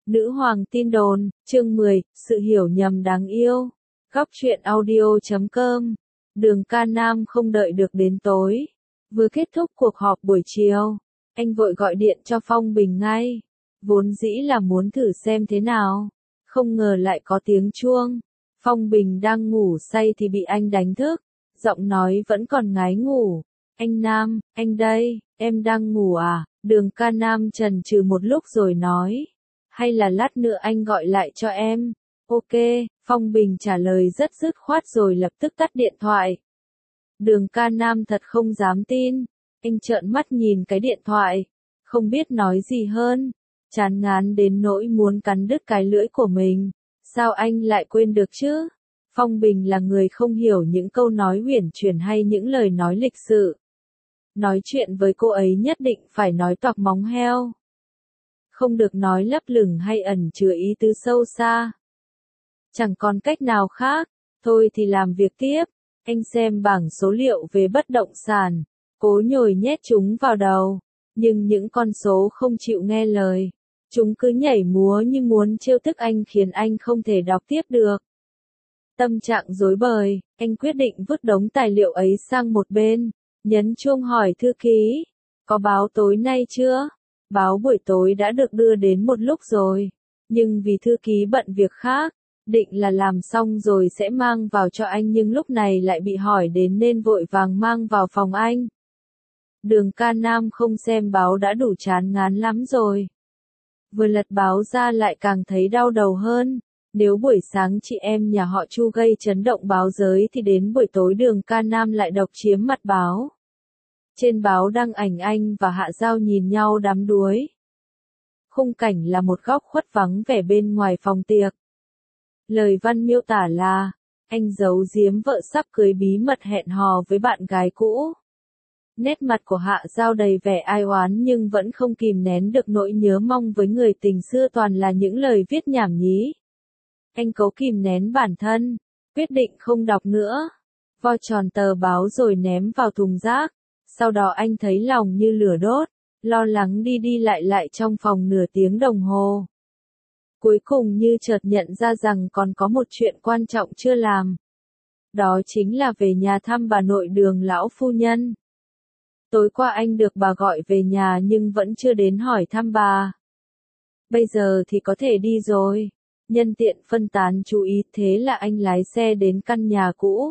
Nữ hoàng tin đồn, chương 10, sự hiểu nhầm đáng yêu. Góc truyện audio.com. Đường Ca Nam không đợi được đến tối. Vừa kết thúc cuộc họp buổi chiều, anh vội gọi điện cho Phong Bình ngay. Vốn dĩ là muốn thử xem thế nào. Không ngờ lại có tiếng chuông. Phong Bình đang ngủ say thì bị anh đánh thức. Giọng nói vẫn còn ngái ngủ. Anh Nam, anh đây, em đang ngủ à? Đường Ca Nam chần chừ một lúc rồi nói. Hay là lát nữa anh gọi lại cho em? Ok, Phong Bình trả lời rất dứt khoát rồi lập tức tắt điện thoại. Đường Ca Nam thật không dám tin. Anh trợn mắt nhìn cái điện thoại. Không biết nói gì hơn. Chán ngán đến nỗi muốn cắn đứt cái lưỡi của mình. Sao anh lại quên được chứ? Phong Bình là người không hiểu những câu nói uyển chuyển hay những lời nói lịch sự. Nói chuyện với cô ấy nhất định phải nói toạc móng heo. Không được nói lấp lửng hay ẩn chứa ý tứ sâu xa. Chẳng còn cách nào khác, thôi thì làm việc tiếp. Anh xem bảng số liệu về bất động sản, cố nhồi nhét chúng vào đầu. Nhưng những con số không chịu nghe lời. Chúng cứ nhảy múa như muốn trêu tức anh khiến anh không thể đọc tiếp được. Tâm trạng rối bời, anh quyết định vứt đống tài liệu ấy sang một bên. Nhấn chuông hỏi thư ký. Có báo tối nay chưa? Báo buổi tối đã được đưa đến một lúc rồi. Nhưng vì thư ký bận việc khác, định là làm xong rồi sẽ mang vào cho anh nhưng lúc này lại bị hỏi đến nên vội vàng mang vào phòng anh. Đường Ca Nam không xem báo đã đủ chán ngán lắm rồi. Vừa lật báo ra lại càng thấy đau đầu hơn. Nếu buổi sáng chị em nhà họ Chu gây chấn động báo giới thì đến buổi tối Đường Ca Nam lại độc chiếm mặt báo. Trên báo đăng ảnh anh và Hạ Giao nhìn nhau đắm đuối. Khung cảnh là một góc khuất vắng vẻ bên ngoài phòng tiệc. Lời văn miêu tả là, anh giấu giếm vợ sắp cưới bí mật hẹn hò với bạn gái cũ. Nét mặt của Hạ Giao đầy vẻ ai oán nhưng vẫn không kìm nén được nỗi nhớ mong với người tình xưa toàn là những lời viết nhảm nhí. Anh cố kìm nén bản thân, quyết định không đọc nữa. Vo tròn tờ báo rồi ném vào thùng rác. Sau đó anh thấy lòng như lửa đốt, lo lắng đi đi lại trong phòng nửa tiếng đồng hồ. Cuối cùng như chợt nhận ra rằng còn có một chuyện quan trọng chưa làm. Đó chính là về nhà thăm bà nội Đường lão phu nhân. Tối qua anh được bà gọi về nhà nhưng vẫn chưa đến hỏi thăm bà. Bây giờ thì có thể đi rồi. Nhân tiện phân tán chú ý thế là anh lái xe đến căn nhà cũ.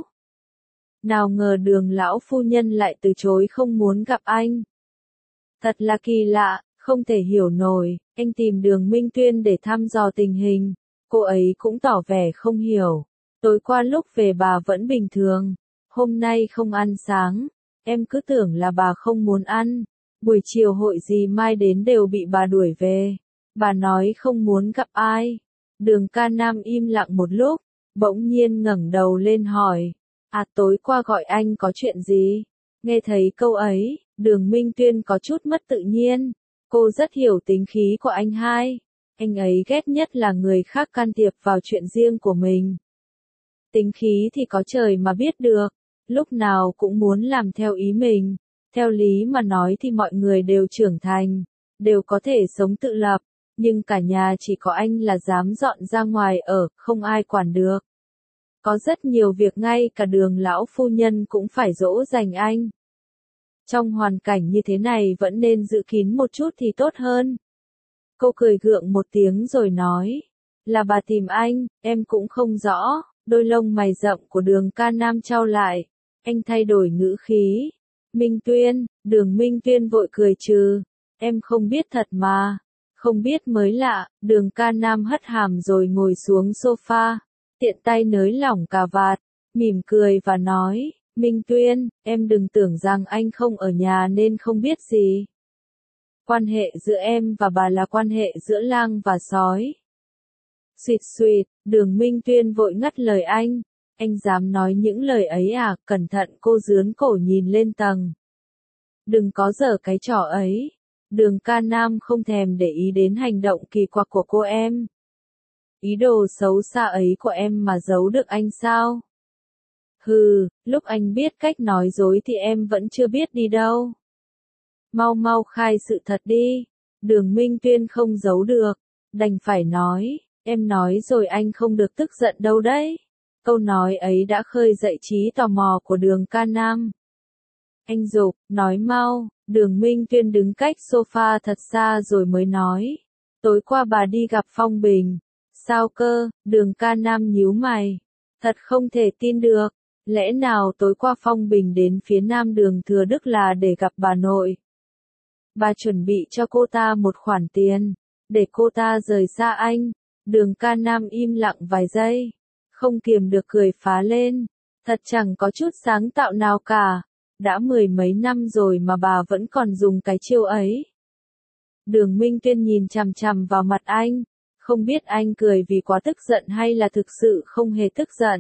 Nào ngờ Đường lão phu nhân lại từ chối không muốn gặp anh. Thật là kỳ lạ, không thể hiểu nổi. Anh tìm Đường Minh Tuyên để thăm dò tình hình. Cô ấy cũng tỏ vẻ không hiểu. Tối qua lúc về bà vẫn bình thường. Hôm nay không ăn sáng. Em cứ tưởng là bà không muốn ăn. Buổi chiều hội gì mai đến đều bị bà đuổi về. Bà nói không muốn gặp ai. Đường Ca Nam im lặng một lúc. Bỗng nhiên ngẩng đầu lên hỏi. À tối qua gọi anh có chuyện gì? Nghe thấy câu ấy, Đường Minh Tuyên có chút mất tự nhiên. Cô rất hiểu tính khí của anh hai. Anh ấy ghét nhất là người khác can thiệp vào chuyện riêng của mình. Tính khí thì có trời mà biết được. Lúc nào cũng muốn làm theo ý mình. Theo lý mà nói thì mọi người đều trưởng thành. Đều có thể sống tự lập. Nhưng cả nhà chỉ có anh là dám dọn ra ngoài ở, không ai quản được. Có rất nhiều việc ngay cả Đường lão phu nhân cũng phải dỗ dành anh. Trong hoàn cảnh như thế này vẫn nên giữ kín một chút thì tốt hơn. Cô cười gượng một tiếng rồi nói. Là bà tìm anh, em cũng không rõ. Đôi lông mày rậm của Đường Ca Nam chau lại. Anh thay đổi ngữ khí. Minh Tuyên, Đường Minh Tuyên vội cười trừ. Em không biết thật mà. Không biết mới lạ, Đường Ca Nam hất hàm rồi ngồi xuống sofa. Tiện tay nới lỏng cà vạt, mỉm cười và nói, Minh Tuyên, em đừng tưởng rằng anh không ở nhà nên không biết gì. Quan hệ giữa em và bà là quan hệ giữa lang và sói. Xuyệt xuyệt, Đường Minh Tuyên vội ngắt lời anh dám nói những lời ấy à, cẩn thận cô dướn cổ nhìn lên tầng. Đừng có giở cái trò ấy. Đường Ca Nam không thèm để ý đến hành động kỳ quặc của cô em. Ý đồ xấu xa ấy của em mà giấu được anh sao? Hừ, lúc anh biết cách nói dối thì em vẫn chưa biết đi đâu. Mau mau khai sự thật đi. Đường Minh Tuyên không giấu được. đành phải nói, em nói rồi anh không được tức giận đâu đấy. Câu nói ấy đã khơi dậy trí tò mò của Đường Ca Nam. Anh giục, nói mau. Đường Minh Tuyên đứng cách sofa thật xa rồi mới nói. Tối qua bà đi gặp Phong Bình. Sao cơ? Đường Ca Nam nhíu mày. Thật không thể tin được. Lẽ nào tối qua Phong Bình đến phía nam đường Thừa Đức là để gặp bà nội? Bà chuẩn bị cho cô ta một khoản tiền, để cô ta rời xa anh. Đường Ca Nam im lặng vài giây, không kiềm được cười phá lên. Thật chẳng có chút sáng tạo nào cả. Đã 10 mấy năm rồi mà bà vẫn còn dùng cái chiêu ấy. Đường Minh Tuyên nhìn chằm chằm vào mặt anh, không biết anh cười vì quá tức giận hay là thực sự không hề tức giận.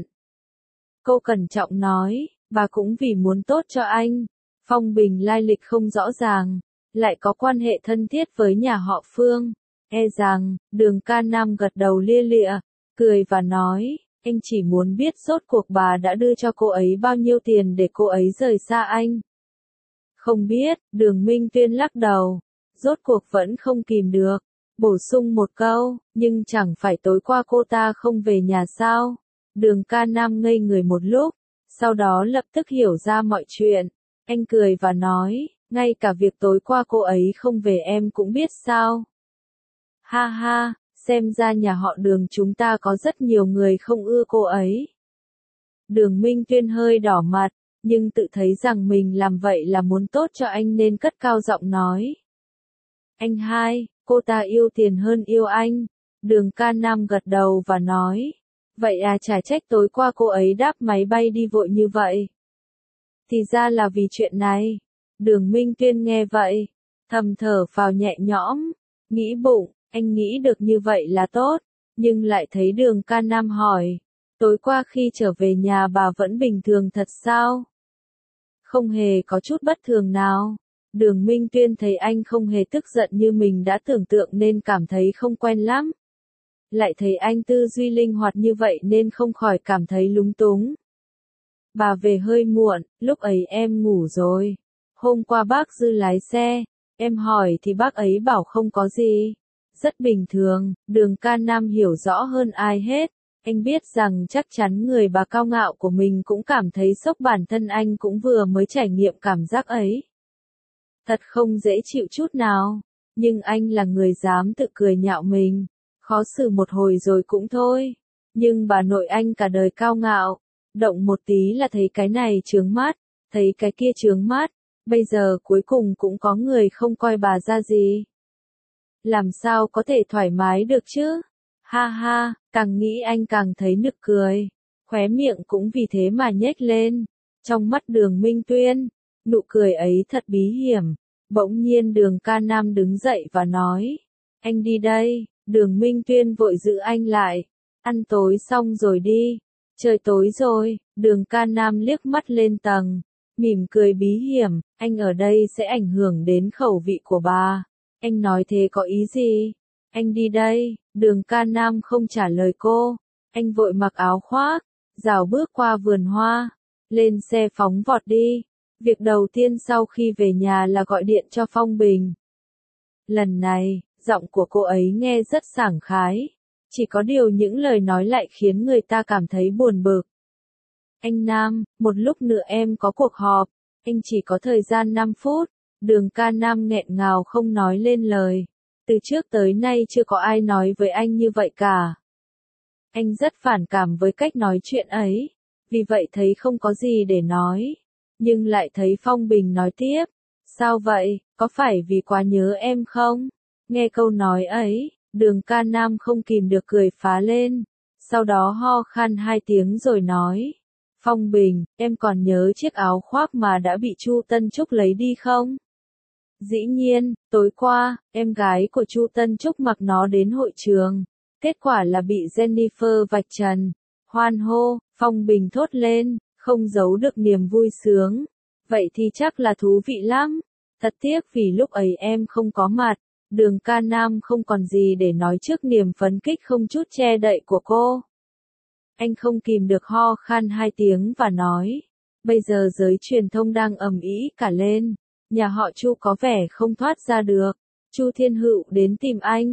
Cô cẩn trọng nói, bà cũng vì muốn tốt cho anh. Phong Bình lai lịch không rõ ràng, lại có quan hệ thân thiết với nhà họ Phương. E rằng, Đường Ca Nam gật đầu lia lịa, cười và nói, anh chỉ muốn biết rốt cuộc bà đã đưa cho cô ấy bao nhiêu tiền để cô ấy rời xa anh. Không biết, Đường Minh Tuyên lắc đầu, rốt cuộc vẫn không kìm được, bổ sung một câu, nhưng chẳng phải tối qua cô ta không về nhà sao? Đường Ca Nam ngây người một lúc, sau đó lập tức hiểu ra mọi chuyện. Anh cười và nói, ngay cả việc tối qua cô ấy không về em cũng biết sao? Ha ha, xem ra nhà họ Đường chúng ta có rất nhiều người không ưa cô ấy. Đường Minh Tuyên hơi đỏ mặt, nhưng tự thấy rằng mình làm vậy là muốn tốt cho anh nên cất cao giọng nói. Anh hai, cô ta yêu tiền hơn yêu anh. Đường Ca Nam gật đầu và nói. Vậy à, chả trách tối qua cô ấy đáp máy bay đi vội như vậy. Thì ra là vì chuyện này. Đường Minh Tuyên nghe vậy, thầm thở phào nhẹ nhõm, nghĩ bụng, anh nghĩ được như vậy là tốt, nhưng lại thấy Đường Ca Nam hỏi, tối qua khi trở về nhà bà vẫn bình thường thật sao? Không hề có chút bất thường nào. Đường Minh Tuyên thấy anh không hề tức giận như mình đã tưởng tượng nên cảm thấy không quen lắm. Lại thấy anh tư duy linh hoạt như vậy nên không khỏi cảm thấy lúng túng. Bà về hơi muộn, lúc ấy em ngủ rồi. Hôm qua bác Dư lái xe, em hỏi thì bác ấy bảo không có gì. Rất bình thường, Đường Ca Nam hiểu rõ hơn ai hết. Anh biết rằng chắc chắn người bà cao ngạo của mình cũng cảm thấy sốc, bản thân anh cũng vừa mới trải nghiệm cảm giác ấy. Thật không dễ chịu chút nào, nhưng anh là người dám tự cười nhạo mình. Khó xử một hồi rồi cũng thôi. Nhưng bà nội anh cả đời cao ngạo, động một tí là thấy cái này chướng mắt, thấy cái kia chướng mắt, bây giờ cuối cùng cũng có người không coi bà ra gì. Làm sao có thể thoải mái được chứ? Ha ha, càng nghĩ anh càng thấy nực cười, khóe miệng cũng vì thế mà nhếch lên. Trong mắt Đường Minh Tuyên, nụ cười ấy thật bí hiểm. Bỗng nhiên Đường Ca Nam đứng dậy và nói, anh đi đây. Đường Minh Tuyên vội giữ anh lại, ăn tối xong rồi đi. Trời tối rồi. Đường Ca Nam liếc mắt lên tầng, mỉm cười bí hiểm, anh ở đây sẽ ảnh hưởng đến khẩu vị của bà. Anh nói thế có ý gì? Anh đi đây. Đường Ca Nam không trả lời cô, anh vội mặc áo khoác, rảo bước qua vườn hoa, lên xe phóng vọt đi. Việc đầu tiên sau khi về nhà là gọi điện cho Phong Bình. Lần này, giọng của cô ấy nghe rất sảng khái, chỉ có điều những lời nói lại khiến người ta cảm thấy buồn bực. Anh Nam, một lúc nữa em có cuộc họp, anh chỉ có thời gian 5 phút. Đường Ca Nam nghẹn ngào không nói lên lời. Từ trước tới nay chưa có ai nói với anh như vậy cả. Anh rất phản cảm với cách nói chuyện ấy, vì vậy thấy không có gì để nói. Nhưng lại thấy Phong Bình nói tiếp, sao vậy, có phải vì quá nhớ em không? Nghe câu nói ấy, Đường Ca Nam không kìm được cười phá lên, sau đó ho khan 2 tiếng rồi nói, Phong Bình, em còn nhớ chiếc áo khoác mà đã bị Chu Tân Trúc lấy đi không? Dĩ nhiên, tối qua, em gái của Chu Tân Trúc mặc nó đến hội trường, kết quả là bị Jennifer vạch trần. Hoan hô, Phong Bình thốt lên, không giấu được niềm vui sướng. Vậy thì chắc là thú vị lắm. Thật tiếc vì lúc ấy em không có mặt. Đường Ca Nam không còn gì để nói trước niềm phấn khích không chút che đậy của cô. Anh không kìm được ho khan 2 tiếng và nói, bây giờ giới truyền thông đang ầm ĩ cả lên, nhà họ Chu có vẻ không thoát ra được. Chu Thiên Hựu đến tìm anh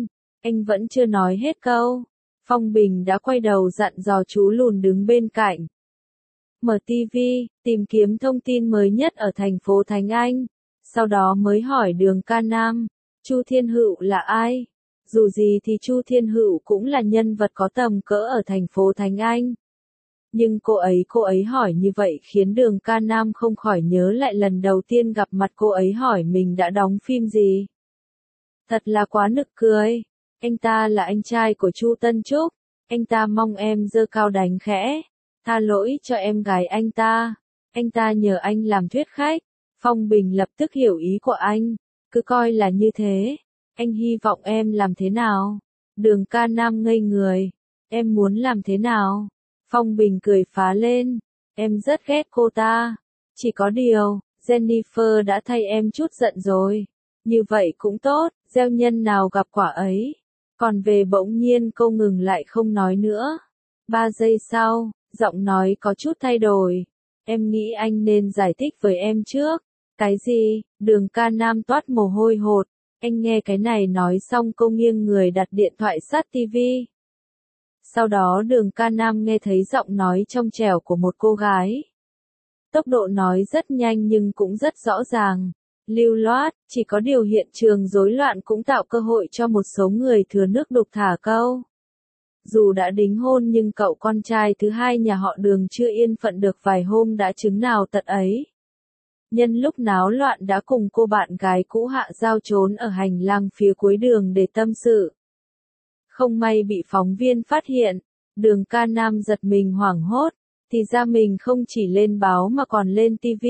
Anh vẫn chưa nói hết câu. Phong Bình đã quay đầu dặn dò chú lùn đứng bên cạnh. Mở TV, tìm kiếm thông tin mới nhất ở thành phố Thánh Anh. Sau đó mới hỏi Đường Ca Nam, Chu Thiên Hựu là ai? Dù gì thì Chu Thiên Hựu cũng là nhân vật có tầm cỡ ở thành phố Thánh Anh. Nhưng cô ấy hỏi như vậy khiến Đường Ca Nam không khỏi nhớ lại lần đầu tiên gặp mặt cô ấy hỏi mình đã đóng phim gì. Thật là quá nực cười. Anh ta là anh trai của Chu Tân Trúc. Anh ta mong em giơ cao đánh khẽ. Tha lỗi cho em gái anh ta. Anh ta nhờ anh làm thuyết khách. Phong Bình lập tức hiểu ý của anh. Cứ coi là như thế. Anh hy vọng em làm thế nào? Đường Ca Nam ngây người. Em muốn làm thế nào? Phong Bình cười phá lên. Em rất ghét cô ta. Chỉ có điều, Jennifer đã thay em chút giận rồi. Như vậy cũng tốt, gieo nhân nào gặp quả ấy. Còn về bỗng nhiên cô ngừng lại không nói nữa. 3 giây sau, giọng nói có chút thay đổi. Em nghĩ anh nên giải thích với em trước. Cái gì? Đường Ca Nam toát mồ hôi hột. Anh nghe cái này nói xong cô nghiêng người đặt điện thoại sát tivi. Sau đó Đường Ca Nam nghe thấy giọng nói trong trẻo của một cô gái. Tốc độ nói rất nhanh nhưng cũng rất rõ ràng. Lưu loát, chỉ có điều hiện trường rối loạn cũng tạo cơ hội cho một số người thừa nước đục thả câu. Dù đã đính hôn nhưng cậu con trai thứ hai nhà họ Đường chưa yên phận được vài hôm đã chứng nào tật ấy. Nhân lúc náo loạn đã cùng cô bạn gái cũ Hạ Giao trốn ở hành lang phía cuối đường để tâm sự. Không may bị phóng viên phát hiện, Đường Ca Nam giật mình hoảng hốt, thì ra mình không chỉ lên báo mà còn lên TV.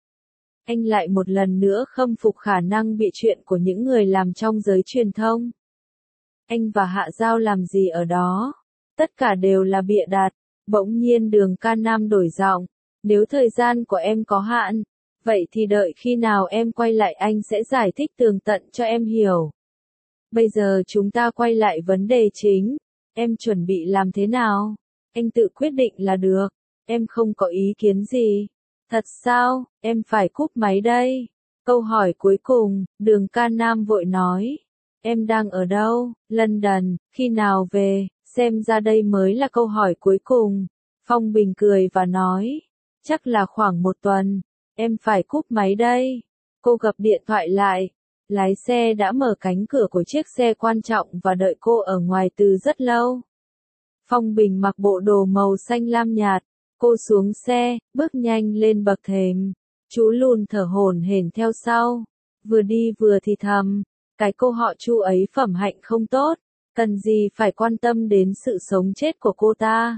Anh lại một lần nữa khâm phục khả năng bịa chuyện của những người làm trong giới truyền thông. Anh và Hạ Giao làm gì ở đó? Tất cả đều là bịa đặt. Bỗng nhiên Đường Ca Nam đổi giọng. Nếu thời gian của em có hạn, vậy thì đợi khi nào em quay lại anh sẽ giải thích tường tận cho em hiểu. Bây giờ chúng ta quay lại vấn đề chính. Em chuẩn bị làm thế nào? Anh tự quyết định là được. Em không có ý kiến gì. Thật sao? Em phải cúp máy đây. Câu hỏi cuối cùng, Đường Ca Nam vội nói. Em đang ở đâu? London, khi nào về? Xem ra đây mới là câu hỏi cuối cùng. Phong Bình cười và nói. Chắc là khoảng 1 tuần. Em phải cúp máy đây. Cô gập điện thoại lại. Lái xe đã mở cánh cửa của chiếc xe quan trọng và đợi cô ở ngoài từ rất lâu. Phong Bình mặc bộ đồ màu xanh lam nhạt. Cô xuống xe, bước nhanh lên bậc thềm. Chú lùn thở hổn hển theo sau. Vừa đi vừa thì thầm. Cái cô họ Chu ấy phẩm hạnh không tốt. Cần gì phải quan tâm đến sự sống chết của cô ta.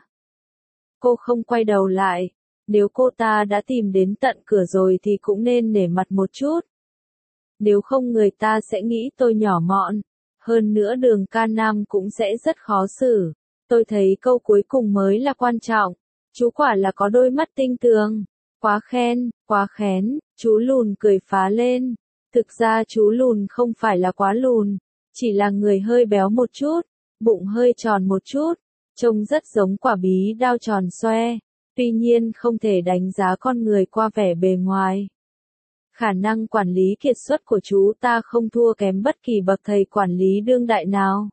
Cô không quay đầu lại. Nếu cô ta đã tìm đến tận cửa rồi thì cũng nên nể mặt một chút. Nếu không người ta sẽ nghĩ tôi nhỏ mọn. Hơn nữa Đường Ca Nam cũng sẽ rất khó xử. Tôi thấy câu cuối cùng mới là quan trọng. Chú quả là có đôi mắt tinh tường. Quá khen, quá khen, chú lùn cười phá lên. Thực ra chú lùn không phải là quá lùn. Chỉ là người hơi béo một chút. Bụng hơi tròn một chút. Trông rất giống quả bí đao tròn xoe. Tuy nhiên không thể đánh giá con người qua vẻ bề ngoài. Khả năng quản lý kiệt xuất của chú ta không thua kém bất kỳ bậc thầy quản lý đương đại nào.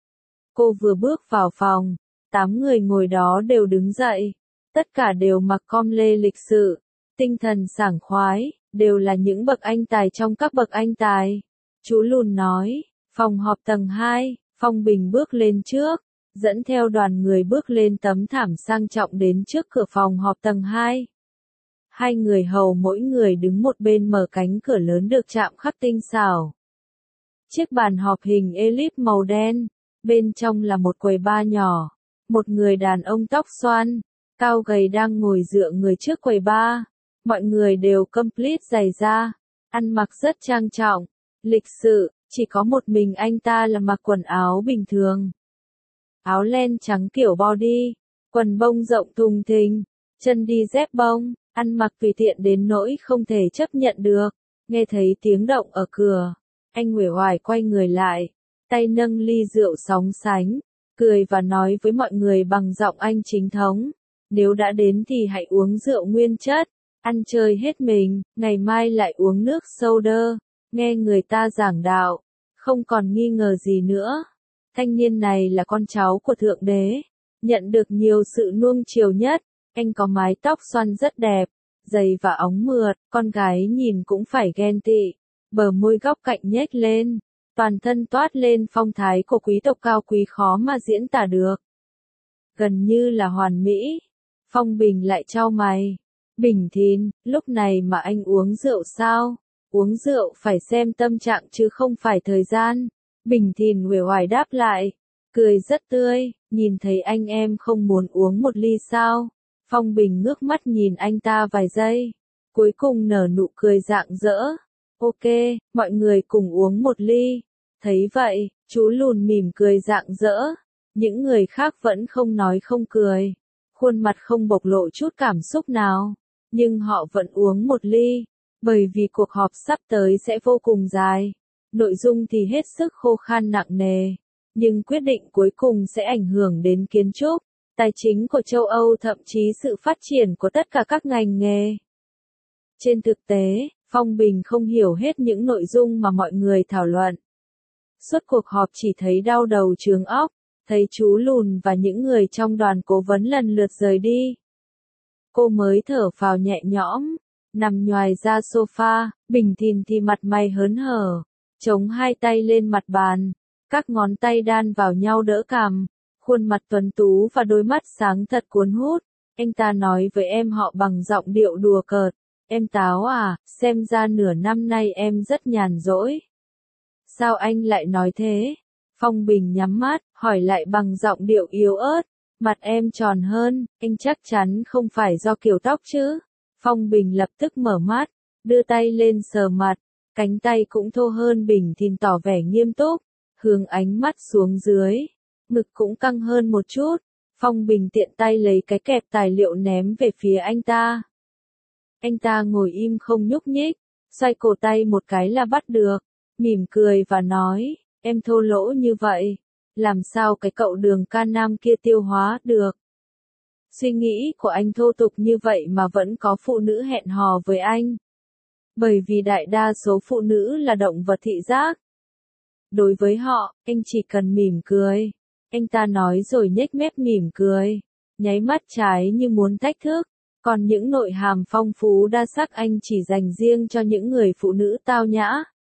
Cô vừa bước vào phòng, 8 người ngồi đó đều đứng dậy. Tất cả đều mặc com lê lịch sự, tinh thần sảng khoái, đều là những bậc anh tài trong các bậc anh tài. Chú lùn nói, phòng họp tầng 2, Phong Bình bước lên trước, dẫn theo đoàn người bước lên tấm thảm sang trọng đến trước cửa phòng họp tầng 2. 2 người hầu mỗi người đứng một bên mở cánh cửa lớn được chạm khắc tinh xảo. Chiếc bàn họp hình elip màu đen, bên trong là một quầy bar nhỏ. Một người đàn ông tóc xoăn, cao gầy đang ngồi dựa người trước quầy bar. Mọi người đều complete giày da, ăn mặc rất trang trọng, lịch sự, chỉ có một mình anh ta là mặc quần áo bình thường. Áo len trắng kiểu body, quần bông rộng thùng thình, chân đi dép bông, ăn mặc tùy tiện đến nỗi không thể chấp nhận được. Nghe thấy tiếng động ở cửa, anh uể oải quay người lại, tay nâng ly rượu sóng sánh, cười và nói với mọi người bằng giọng Anh chính thống. Nếu đã đến thì hãy uống rượu nguyên chất, ăn chơi hết mình, ngày mai lại uống nước soda, nghe người ta giảng đạo, không còn nghi ngờ gì nữa. Thanh niên này là con cháu của Thượng Đế, nhận được nhiều sự nuông chiều nhất. Anh có mái tóc xoăn rất đẹp, giày và óng mượt, con gái nhìn cũng phải ghen tị. Bờ môi góc cạnh nhếch lên, toàn thân toát lên phong thái của quý tộc cao quý khó mà diễn tả được. Gần như là hoàn mỹ. Phong Bình lại chau mày. Bình Thìn, lúc này mà anh uống rượu sao? Uống rượu phải xem tâm trạng chứ không phải thời gian. Bình Thìn uể oải đáp lại, cười rất tươi, nhìn thấy anh em không muốn uống một ly sao? Phong Bình ngước mắt nhìn anh ta vài giây, cuối cùng nở nụ cười rạng rỡ. Ok, mọi người cùng uống một ly. Thấy vậy, chú lùn mỉm cười rạng rỡ. Những người khác vẫn không nói không cười, khuôn mặt không bộc lộ chút cảm xúc nào, nhưng họ vẫn uống một ly, bởi vì cuộc họp sắp tới sẽ vô cùng dài. Nội dung thì hết sức khô khan nặng nề, nhưng quyết định cuối cùng sẽ ảnh hưởng đến kiến trúc, tài chính của châu Âu, thậm chí sự phát triển của tất cả các ngành nghề. Trên thực tế, Phong Bình không hiểu hết những nội dung mà mọi người thảo luận. Suốt cuộc họp chỉ thấy đau đầu chướng óc, thấy chú lùn và những người trong đoàn cố vấn lần lượt rời đi. Cô mới thở phào nhẹ nhõm, nằm nhoài ra sofa. Bình Thìn thì mặt mày hớn hở, chống hai tay lên mặt bàn, các ngón tay đan vào nhau đỡ cằm, khuôn mặt tuấn tú và đôi mắt sáng thật cuốn hút. Anh ta nói với em họ bằng giọng điệu đùa cợt, em Táo à, xem ra nửa năm nay em rất nhàn rỗi. Sao anh lại nói thế? Phong Bình nhắm mắt, hỏi lại bằng giọng điệu yếu ớt, mặt em tròn hơn, anh chắc chắn không phải do kiểu tóc chứ? Phong Bình lập tức mở mắt, đưa tay lên sờ mặt, cánh tay cũng thô hơn. Bình Thìn tỏ vẻ nghiêm túc, hướng ánh mắt xuống dưới, ngực cũng căng hơn một chút. Phong Bình tiện tay lấy cái kẹp tài liệu ném về phía anh ta. Anh ta ngồi im không nhúc nhích, xoay cổ tay một cái là bắt được, mỉm cười và nói, em thô lỗ như vậy, làm sao cái cậu Đường Ca Nam kia tiêu hóa được? Suy nghĩ của anh thô tục như vậy mà vẫn có phụ nữ hẹn hò với anh. Bởi vì đại đa số phụ nữ là động vật thị giác. Đối với họ, anh chỉ cần mỉm cười. Anh ta nói rồi nhếch mép mỉm cười, nháy mắt trái như muốn thách thức. Còn những nội hàm phong phú đa sắc anh chỉ dành riêng cho những người phụ nữ tao nhã.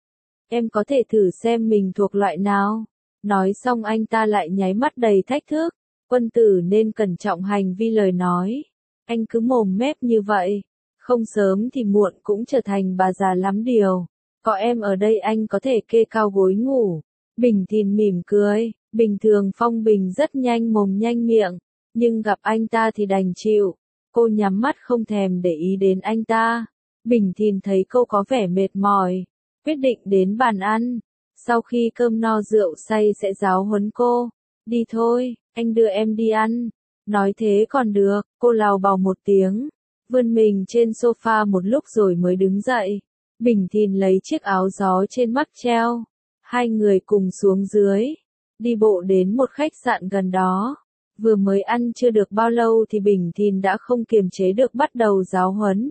Em có thể thử xem mình thuộc loại nào. Nói xong anh ta lại nháy mắt đầy thách thức. Quân tử nên cẩn trọng hành vi lời nói. Anh cứ mồm mép như vậy, không sớm thì muộn cũng trở thành bà già lắm điều. Có em ở đây anh có thể kê cao gối ngủ. Bình Thìn mỉm cười. Bình thường Phong Bình rất nhanh mồm nhanh miệng, nhưng gặp anh ta thì đành chịu. Cô nhắm mắt không thèm để ý đến anh ta. Bình Thìn thấy cô có vẻ mệt mỏi, quyết định đến bàn ăn. Sau khi cơm no rượu say sẽ giáo huấn cô. Đi thôi, anh đưa em đi ăn. Nói thế còn được, cô lào bào một tiếng, vươn mình trên sofa một lúc rồi mới đứng dậy. Bình Thìn lấy chiếc áo gió trên mắc treo. Hai người cùng xuống dưới, đi bộ đến một khách sạn gần đó. Vừa mới ăn chưa được bao lâu thì Bình Thìn đã không kiềm chế được bắt đầu giáo huấn.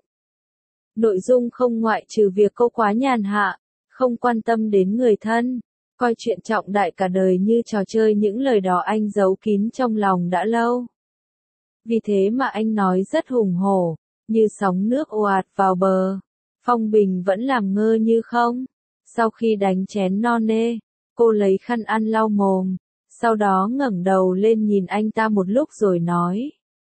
Nội dung không ngoại trừ việc cô quá nhàn hạ, không quan tâm đến người thân, coi chuyện trọng đại cả đời như trò chơi. Những lời đó anh giấu kín trong lòng đã lâu. Vì thế mà anh nói rất hùng hổ, như sóng nước ồ ạt vào bờ. Phong Bình vẫn làm ngơ như không. Sau khi đánh chén no nê, cô lấy khăn ăn lau mồm, sau đó ngẩng đầu lên nhìn anh ta một lúc rồi nói.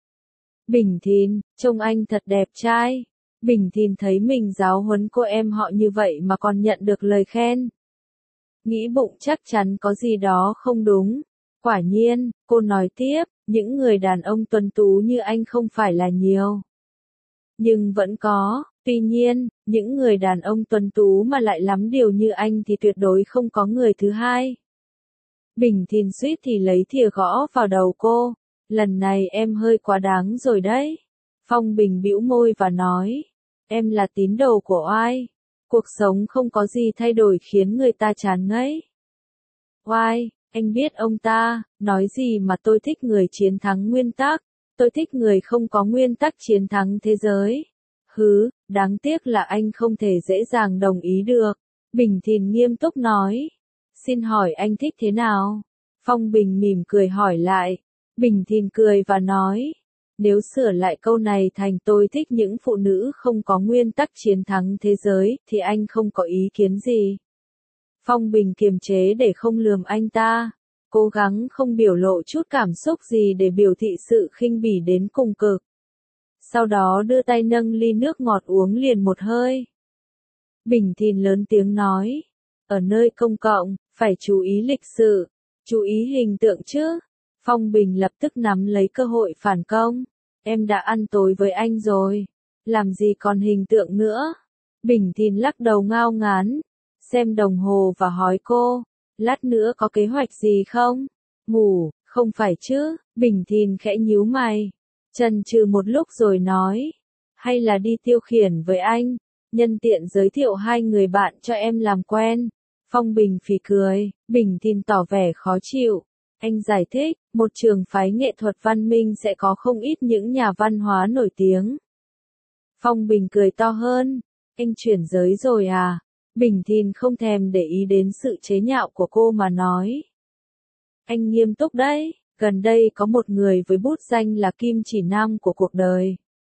Bình Thìn, trông anh thật đẹp trai. Bình Thìn thấy mình giáo huấn cô em họ như vậy mà còn nhận được lời khen. Nghĩ bụng chắc chắn có gì đó không đúng. Quả nhiên, cô nói tiếp, những người đàn ông tuấn tú như anh không phải là nhiều. Nhưng vẫn có, tuy nhiên, những người đàn ông tuấn tú mà lại lắm điều như anh thì tuyệt đối không có người thứ hai. Bình Thìn suýt thì lấy thìa gõ vào đầu cô. Lần này em hơi quá đáng rồi đấy. Phong Bình bĩu môi và nói. Em là tín đồ của oai. Cuộc sống không có gì thay đổi khiến người ta chán ngấy. Oai, anh biết ông ta, nói gì mà tôi thích người chiến thắng nguyên tắc. Tôi thích người không có nguyên tắc chiến thắng thế giới. Hứ, đáng tiếc là anh không thể dễ dàng đồng ý được. Bình Thìn nghiêm túc nói. Xin hỏi anh thích thế nào? Phong Bình mỉm cười hỏi lại. Bình Thìn cười và nói. Nếu sửa lại câu này thành tôi thích những phụ nữ không có nguyên tắc chiến thắng thế giới, thì anh không có ý kiến gì. Phong Bình kiềm chế để không lườm anh ta. Cố gắng không biểu lộ chút cảm xúc gì để biểu thị sự khinh bỉ đến cùng cực. Sau đó đưa tay nâng ly nước ngọt uống liền một hơi. Bình Thìn lớn tiếng nói. Ở nơi công cộng, phải chú ý lịch sự, chú ý hình tượng chứ. Phong Bình lập tức nắm lấy cơ hội phản công. Em đã ăn tối với anh rồi. Làm gì còn hình tượng nữa? Bình Thìn lắc đầu ngao ngán. Xem đồng hồ và hỏi cô. Lát nữa có kế hoạch gì không? Ngủ, không phải chứ? Bình Thìn khẽ nhíu mày. Chần chừ một lúc rồi nói. Hay là đi tiêu khiển với anh? Nhân tiện giới thiệu hai người bạn cho em làm quen. Phong Bình phì cười. Bình Thìn tỏ vẻ khó chịu. Anh giải thích, một trường phái nghệ thuật văn minh sẽ có không ít những nhà văn hóa nổi tiếng. Phong Bình cười to hơn. Anh chuyển giới rồi à? Bình Thìn không thèm để ý đến sự chế nhạo của cô mà nói. Anh nghiêm túc đấy, gần đây có một người với bút danh là Kim Chỉ Nam của cuộc đời.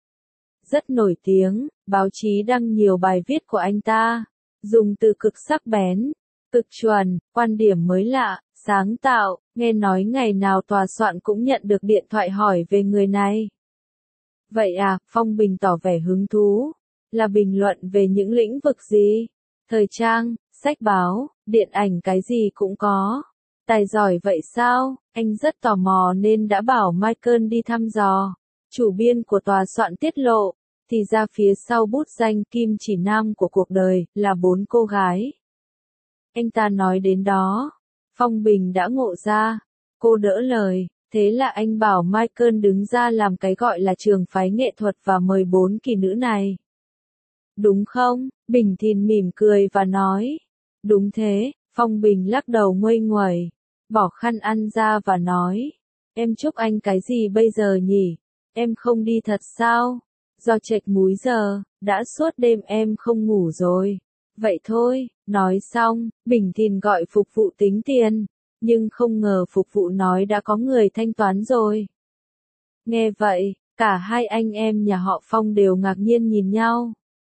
Rất nổi tiếng, báo chí đăng nhiều bài viết của anh ta, dùng từ cực sắc bén, cực chuẩn, quan điểm mới lạ, sáng tạo, nghe nói ngày nào tòa soạn cũng nhận được điện thoại hỏi về người này. Vậy à, Phong Bình tỏ vẻ hứng thú, là bình luận về những lĩnh vực gì? Thời trang, sách báo, điện ảnh cái gì cũng có. Tài giỏi vậy sao? Anh rất tò mò nên đã bảo Michael đi thăm dò. Chủ biên của tòa soạn tiết lộ, thì ra phía sau bút danh Kim Chỉ Nam của cuộc đời là 4 cô gái. Anh ta nói đến đó, Phong Bình đã ngộ ra. Cô đỡ lời, thế là anh bảo Michael đứng ra làm cái gọi là trường phái nghệ thuật và mời 4 kỳ nữ này. Đúng không? Bình Thìn mỉm cười và nói. Đúng thế. Phong Bình lắc đầu nguây nguẩy, bỏ khăn ăn ra và nói. Em chúc anh cái gì bây giờ nhỉ? Em không đi thật sao? Do chệch múi giờ, đã suốt đêm em không ngủ rồi. Vậy thôi, nói xong, Bình Thìn gọi phục vụ tính tiền, nhưng không ngờ phục vụ nói đã có người thanh toán rồi. Nghe vậy, cả hai anh em nhà họ Phong đều ngạc nhiên nhìn nhau.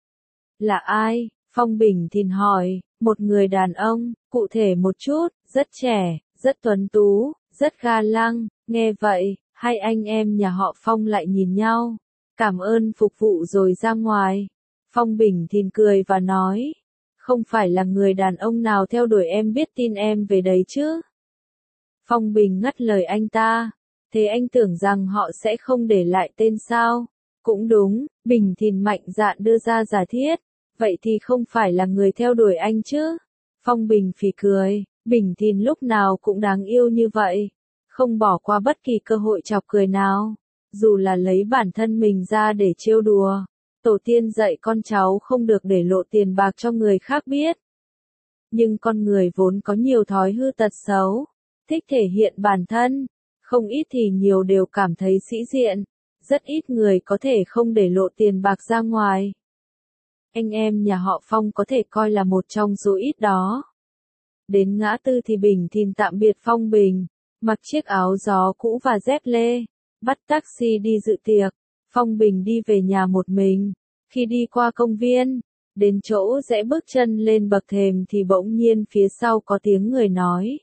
Là ai? Phong Bình Thìn hỏi. Một người đàn ông, cụ thể một chút, rất trẻ, rất tuấn tú, rất ga lăng. Nghe vậy, hai anh em nhà họ Phong lại nhìn nhau. Cảm ơn phục vụ rồi ra ngoài. Phong Bình Thìn cười và nói. Không phải là người đàn ông nào theo đuổi em biết tin em về đấy chứ? Phong Bình ngắt lời anh ta. Thế anh tưởng rằng họ sẽ không để lại tên sao? Cũng đúng, Bình Thìn mạnh dạn đưa ra giả thiết. Vậy thì không phải là người theo đuổi anh chứ? Phong Bình phì cười. Bình Thìn lúc nào cũng đáng yêu như vậy. Không bỏ qua bất kỳ cơ hội chọc cười nào. Dù là lấy bản thân mình ra để trêu đùa. Tổ tiên dạy con cháu không được để lộ tiền bạc cho người khác biết. Nhưng con người vốn có nhiều thói hư tật xấu. Thích thể hiện bản thân. Không ít thì nhiều đều cảm thấy sĩ diện. Rất ít người có thể không để lộ tiền bạc ra ngoài. Anh em nhà họ Phong có thể coi là một trong số ít đó. Đến ngã tư thì Bình Thìn tạm biệt Phong Bình, mặc chiếc áo gió cũ và dép lê, bắt taxi đi dự tiệc. Phong Bình đi về nhà một mình. Khi đi qua công viên, đến chỗ rẽ bước chân lên bậc thềm thì bỗng nhiên phía sau có tiếng người nói.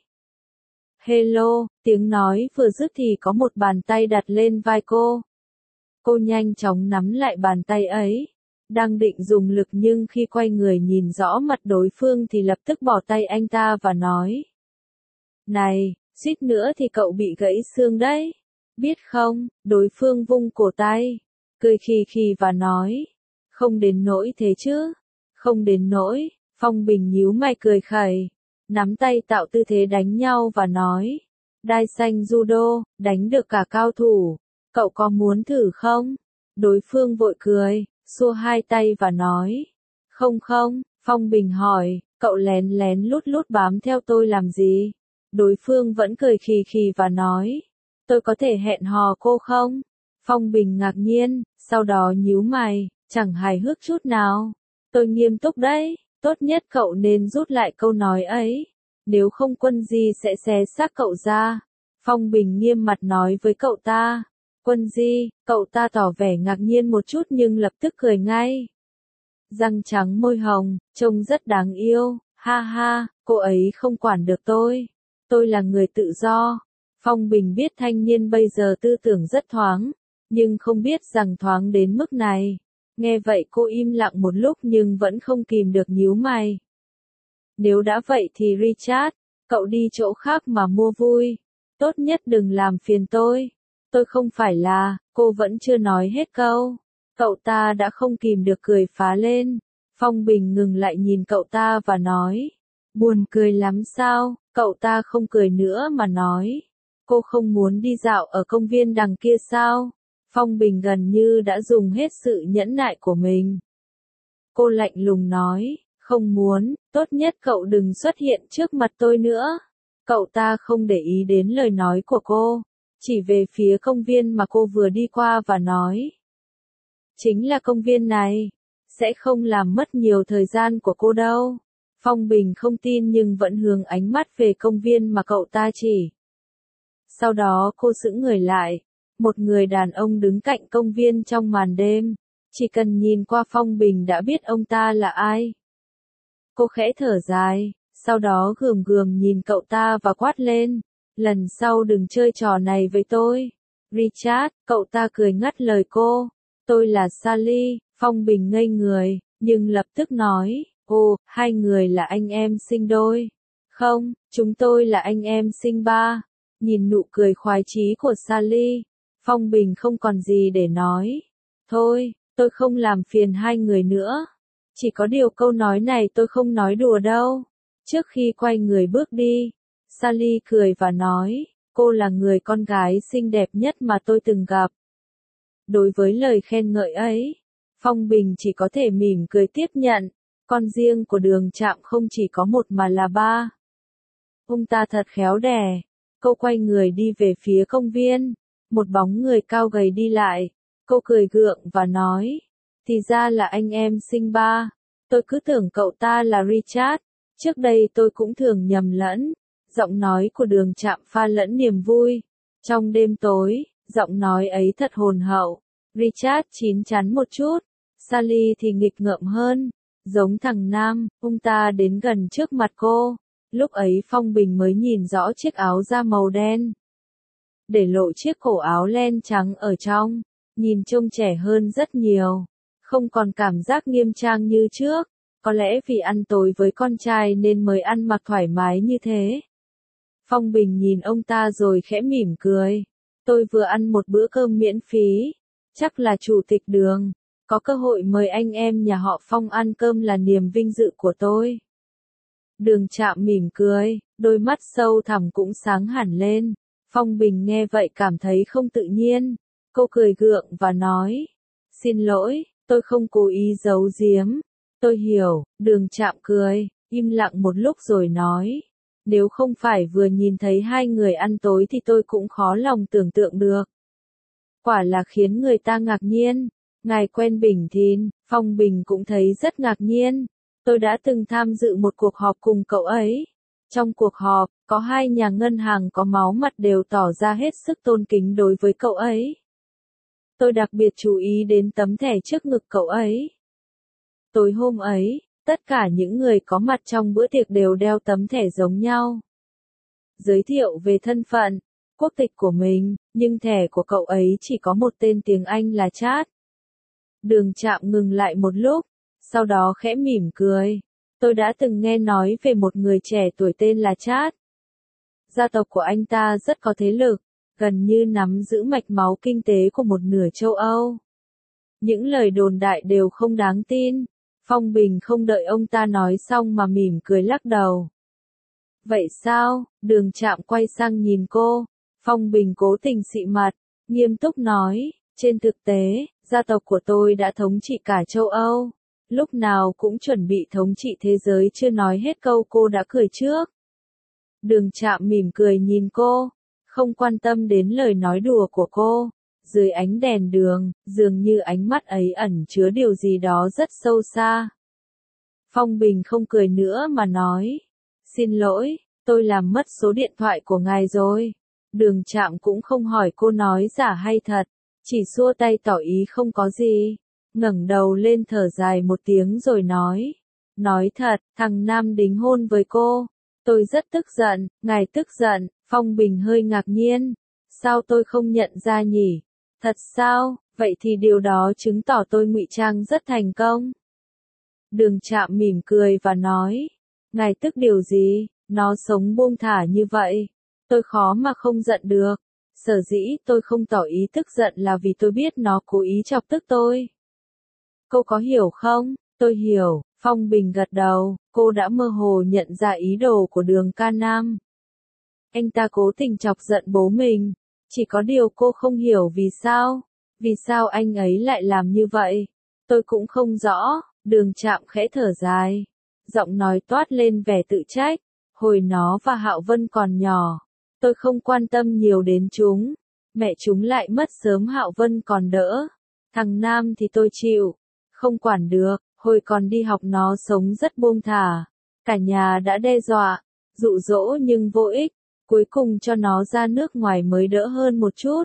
Hello, tiếng nói vừa dứt thì có một bàn tay đặt lên vai cô. Cô nhanh chóng nắm lại bàn tay ấy. Đang định dùng lực nhưng khi quay người nhìn rõ mặt đối phương thì lập tức bỏ tay anh ta và nói. Này, suýt nữa thì cậu bị gãy xương đấy. Biết không, đối phương vung cổ tay, cười khì khì và nói. Không đến nỗi thế chứ. Không đến nỗi, Phong Bình nhíu mày cười khẩy. Nắm tay tạo tư thế đánh nhau và nói. Đai xanh judo, đánh được cả cao thủ. Cậu có muốn thử không? Đối phương vội cười. Xua hai tay và nói. Không không, Phong Bình hỏi, cậu lén lén lút lút bám theo tôi làm gì? Đối phương vẫn cười khì khì và nói. Tôi có thể hẹn hò cô không? Phong Bình ngạc nhiên, sau đó nhíu mày, chẳng hài hước chút nào. Tôi nghiêm túc đấy, tốt nhất cậu nên rút lại câu nói ấy. Nếu không Quân Di sẽ xé xác cậu ra. Phong Bình nghiêm mặt nói với cậu ta. Quân Di, cậu ta tỏ vẻ ngạc nhiên một chút nhưng lập tức cười ngay. Răng trắng môi hồng, trông rất đáng yêu, ha ha, cô ấy không quản được tôi là người tự do. Phong Bình biết thanh niên bây giờ tư tưởng rất thoáng, nhưng không biết rằng thoáng đến mức này. Nghe vậy cô im lặng một lúc nhưng vẫn không kìm được nhíu mày. Nếu đã vậy thì Richard, cậu đi chỗ khác mà mua vui. Tốt nhất đừng làm phiền tôi. Tôi không phải là, cô vẫn chưa nói hết câu. Cậu ta đã không kìm được cười phá lên. Phong Bình ngừng lại nhìn cậu ta và nói. Buồn cười lắm sao, cậu ta không cười nữa mà nói. Cô không muốn đi dạo ở công viên đằng kia sao? Phong Bình gần như đã dùng hết sự nhẫn nại của mình. Cô lạnh lùng nói, không muốn, tốt nhất cậu đừng xuất hiện trước mặt tôi nữa. Cậu ta không để ý đến lời nói của cô, chỉ về phía công viên mà cô vừa đi qua và nói. Chính là công viên này, sẽ không làm mất nhiều thời gian của cô đâu. Phong Bình không tin nhưng vẫn hướng ánh mắt về công viên mà cậu ta chỉ. Sau đó cô sững người lại, một người đàn ông đứng cạnh công viên trong màn đêm, chỉ cần nhìn qua Phong Bình đã biết ông ta là ai. Cô khẽ thở dài, sau đó gườm gườm nhìn cậu ta và quát lên, lần sau đừng chơi trò này với tôi. Richard, cậu ta cười ngắt lời cô, tôi là Sally. Phong Bình ngây người, nhưng lập tức nói, ồ, hai người là anh em sinh đôi. Không, chúng tôi là anh em sinh ba. Nhìn nụ cười khoái chí của Sally, Phong Bình không còn gì để nói. Thôi, tôi không làm phiền hai người nữa. Chỉ có điều câu nói này tôi không nói đùa đâu. Trước khi quay người bước đi, Sally cười và nói, cô là người con gái xinh đẹp nhất mà tôi từng gặp. Đối với lời khen ngợi ấy, Phong Bình chỉ có thể mỉm cười tiếp nhận, con riêng của Đường Trạm không chỉ có một mà là ba. Ông ta thật khéo đẻ. Cô quay người đi về phía công viên, một bóng người cao gầy đi lại, cô cười gượng và nói, thì ra là anh em sinh ba, tôi cứ tưởng cậu ta là Richard, trước đây tôi cũng thường nhầm lẫn. Giọng nói của Đường Trạm pha lẫn niềm vui. Trong đêm tối, giọng nói ấy thật hồn hậu. Richard chín chắn một chút, Sally thì nghịch ngợm hơn, giống thằng Nam. Ông ta đến gần trước mặt cô. Lúc ấy Phong Bình mới nhìn rõ chiếc áo da màu đen, để lộ chiếc cổ áo len trắng ở trong, nhìn trông trẻ hơn rất nhiều, không còn cảm giác nghiêm trang như trước, có lẽ vì ăn tối với con trai nên mới ăn mặc thoải mái như thế. Phong Bình nhìn ông ta rồi khẽ mỉm cười, tôi vừa ăn một bữa cơm miễn phí, chắc là chủ tịch Đường, có cơ hội mời anh em nhà họ Phong ăn cơm là niềm vinh dự của tôi. Đường Trạm mỉm cười, đôi mắt sâu thẳm cũng sáng hẳn lên. Phong Bình nghe vậy cảm thấy không tự nhiên. Cô cười gượng và nói, xin lỗi, tôi không cố ý giấu giếm. Tôi hiểu. Đường Trạm cười, im lặng một lúc rồi nói, nếu không phải vừa nhìn thấy hai người ăn tối thì tôi cũng khó lòng tưởng tượng được. Quả là khiến người ta ngạc nhiên. Ngài quen Bình Thìn, Phong Bình cũng thấy rất ngạc nhiên. Tôi đã từng tham dự một cuộc họp cùng cậu ấy. Trong cuộc họp, có hai nhà ngân hàng có máu mặt đều tỏ ra hết sức tôn kính đối với cậu ấy. Tôi đặc biệt chú ý đến tấm thẻ trước ngực cậu ấy. Tối hôm ấy, tất cả những người có mặt trong bữa tiệc đều đeo tấm thẻ giống nhau. Giới thiệu về thân phận, quốc tịch của mình, nhưng thẻ của cậu ấy chỉ có một tên tiếng Anh là Chad. Đường Trạm ngừng lại một lúc, sau đó khẽ mỉm cười. Tôi đã từng nghe nói về một người trẻ tuổi tên là Chad. Gia tộc của anh ta rất có thế lực, gần như nắm giữ mạch máu kinh tế của một nửa châu Âu. Những lời đồn đại đều không đáng tin. Phong Bình không đợi ông ta nói xong mà mỉm cười lắc đầu. Vậy sao? Đường Trạm quay sang nhìn cô. Phong Bình cố tình xị mặt, nghiêm túc nói, trên thực tế, gia tộc của tôi đã thống trị cả châu Âu. Lúc nào cũng chuẩn bị thống trị thế giới, chưa nói hết câu cô đã cười trước. Đường Trạm mỉm cười nhìn cô, không quan tâm đến lời nói đùa của cô. Dưới ánh đèn đường, dường như ánh mắt ấy ẩn chứa điều gì đó rất sâu xa. Phong Bình không cười nữa mà nói, xin lỗi, tôi làm mất số điện thoại của ngài rồi. Đường Trạm cũng không hỏi cô nói giả hay thật, chỉ xua tay tỏ ý không có gì, ngẩng đầu lên thở dài một tiếng rồi nói thật, thằng Nam đính hôn với cô. Tôi rất tức giận. Ngài tức giận? Phong Bình hơi ngạc nhiên. Sao tôi không nhận ra nhỉ? Thật sao? Vậy thì điều đó chứng tỏ tôi ngụy trang rất thành công. Đường Trạm mỉm cười và nói, ngài tức điều gì? Nó sống buông thả như vậy, tôi khó mà không giận được. Sở dĩ tôi không tỏ ý tức giận là vì tôi biết nó cố ý chọc tức tôi. Cô có hiểu không? Tôi hiểu. Phong Bình gật đầu, cô đã mơ hồ nhận ra ý đồ của Đường Ca Nam. Anh ta cố tình chọc giận bố mình, chỉ có điều cô không hiểu vì sao. Vì sao anh ấy lại làm như vậy? Tôi cũng không rõ. Đường Trạm khẽ thở dài, giọng nói toát lên vẻ tự trách. Hồi nó và Hạo Vân còn nhỏ, tôi không quan tâm nhiều đến chúng. Mẹ chúng lại mất sớm, Hạo Vân còn đỡ. Thằng Nam thì tôi chịu, không quản được. Hồi còn đi học nó sống rất buông thả. Cả nhà đã đe dọa, dụ dỗ nhưng vô ích. Cuối cùng cho nó ra nước ngoài mới đỡ hơn một chút.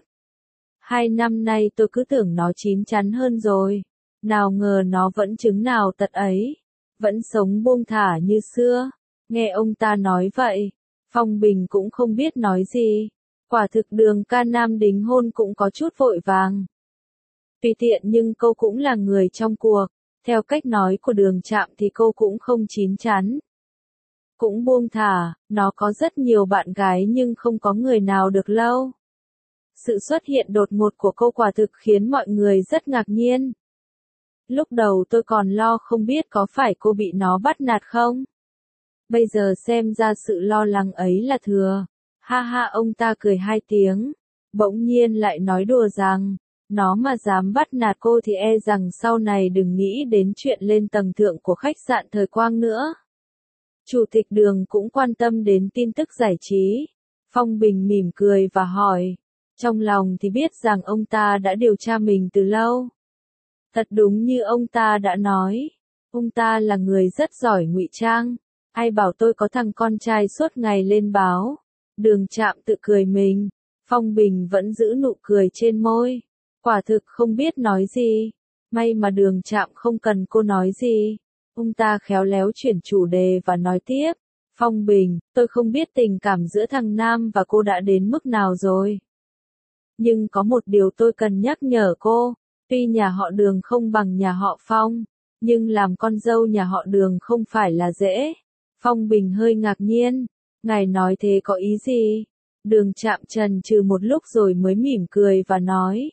2 năm nay tôi cứ tưởng nó chín chắn hơn rồi. Nào ngờ nó vẫn chứng nào tật ấy. Vẫn sống buông thả như xưa. Nghe ông ta nói vậy, Phong Bình cũng không biết nói gì. Quả thực Đường Ca Nam đính hôn cũng có chút vội vàng. Tùy tiện nhưng cô cũng là người trong cuộc. Theo cách nói của Đường Trạm thì cô cũng không chín chắn. Cũng buông thả, nó có rất nhiều bạn gái nhưng không có người nào được lâu. Sự xuất hiện đột ngột của cô quả thực khiến mọi người rất ngạc nhiên. Lúc đầu tôi còn lo không biết có phải cô bị nó bắt nạt không. Bây giờ xem ra sự lo lắng ấy là thừa. Ha ha, ông ta cười 2 tiếng. Bỗng nhiên lại nói đùa rằng, nó mà dám bắt nạt cô thì e rằng sau này đừng nghĩ đến chuyện lên tầng thượng của khách sạn Thời Quang nữa. Chủ tịch Đường cũng quan tâm đến tin tức giải trí. Phong Bình mỉm cười và hỏi. Trong lòng thì biết rằng ông ta đã điều tra mình từ lâu. Thật đúng như ông ta đã nói. Ông ta là người rất giỏi ngụy trang. Ai bảo tôi có thằng con trai suốt ngày lên báo. Đường Trạm tự cười mình. Phong Bình vẫn giữ nụ cười trên môi. Quả thực không biết nói gì. May mà Đường Trạm không cần cô nói gì. Ông ta khéo léo chuyển chủ đề và nói tiếp. Phong Bình, tôi không biết tình cảm giữa thằng Nam và cô đã đến mức nào rồi. Nhưng có một điều tôi cần nhắc nhở cô. Tuy nhà họ Đường không bằng nhà họ Phong, nhưng làm con dâu nhà họ Đường không phải là dễ. Phong Bình hơi ngạc nhiên. Ngài nói thế có ý gì? Đường Trạm chần chừ một lúc rồi mới mỉm cười và nói.